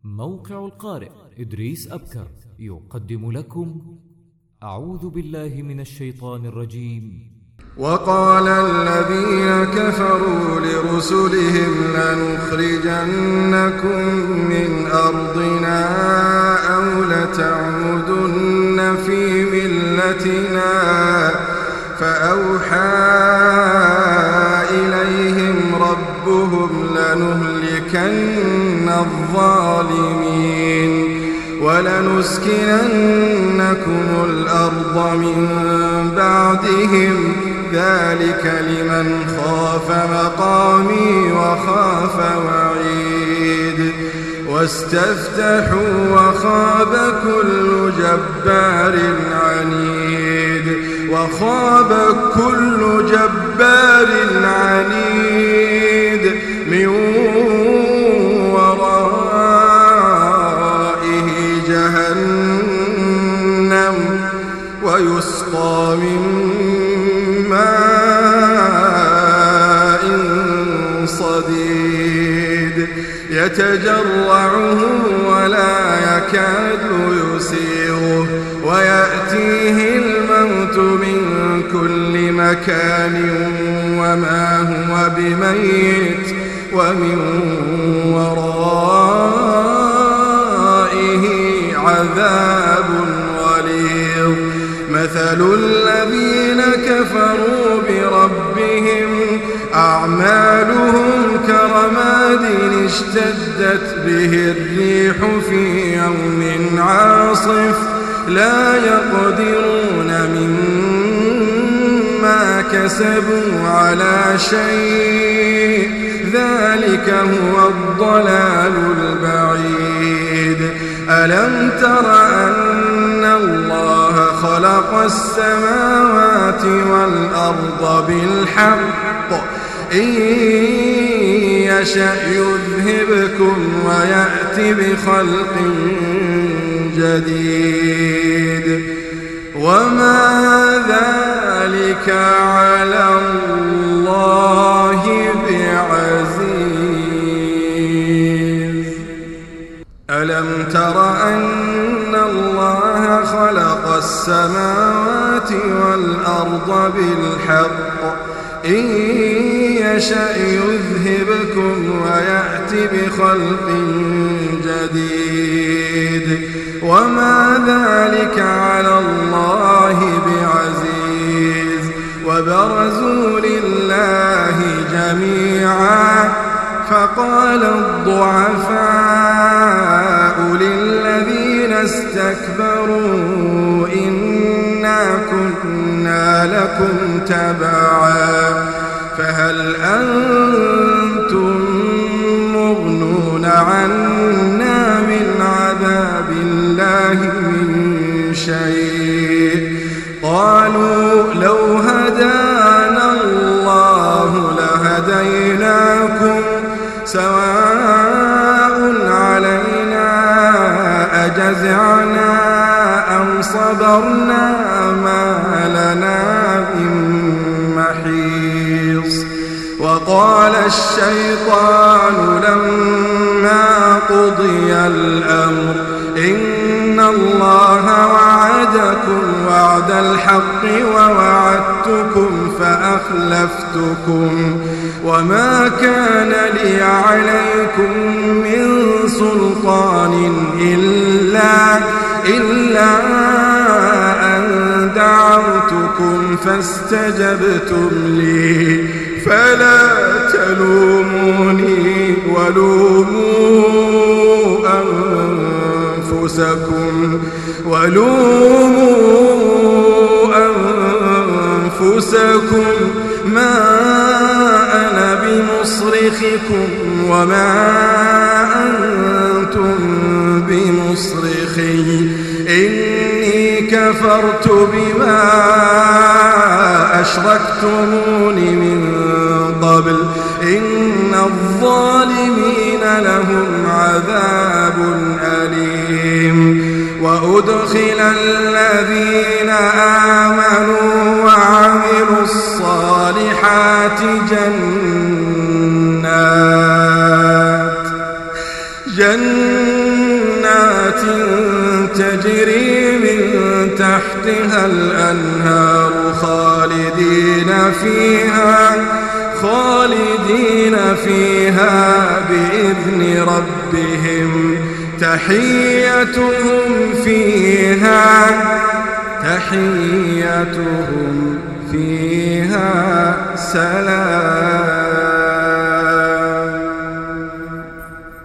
موقع القارئ إدريس أبكر يقدم لكم أعوذ بالله من الشيطان الرجيم. وقال الذين كفروا لرسلهم لنخرجنكم من أرضنا أو لتعودن في ملتنا فأوحى إليهم ربهم لنهلكن الظالمين ولنسكننكم الأرض من بعدهم ذلك لمن خاف مقامي وخاف وعيد واستفتحوا وخاب كل جبار عنيد من ورائه جهنم ويسقى من ماء صديد يتجرعه ولا يكاد يسيغه ويأتيه الموت من كل مكان وما هو بميت ومن ورائه عذاب غليظ. مثل الذين كفروا بربهم أعمالهم كرماد اشتدت به الريح في يوم عاصف لا يقدرون مما كسبوا على شيء ذلك هو الضلال البعيد. ألم تر أن الله خلق السماوات والأرض بالحق إن يشأ يذهبكم ويأتي بخلق جديد وما ذلك على الله بعزيز. ألم تر أن الله خلق السماوات والأرض بالحق إن يشأ يذهبكم ويأتي بخلق جديد وما ذلك على الله بعزيز. وبرزوا لله جميعا فقال الضعفاء للذين استكبروا إنا كنا لكم تبعا فهل أنتم مغنون عنا من عذاب الله من شيء؟ قالوا لو هدانا الله لهديناكم سواء علينا أجزعنا أم صبرنا ما لنا من محيص. وقال الشيطان لما قضي الأمر إن الله وعدكم وعد الحق ووعدتكم فأخلفتكم وما كان لي عليكم من سلطان إلا أن دعوتكم فاستجبتم لي فلا تلوموني ولوموا أنفسكم ما أنا بمصرخكم وما أنتم بمصرخي إني كفرت بما أشركتمون من قبل إن الظالمين لهم عذاب أليم. وأدخل الذين آمنوا وعملوا الصالحات جنات جنات تجري من تحتها الأنهار خالدين فيها بإذن ربهم تحيتهم فيها سلام.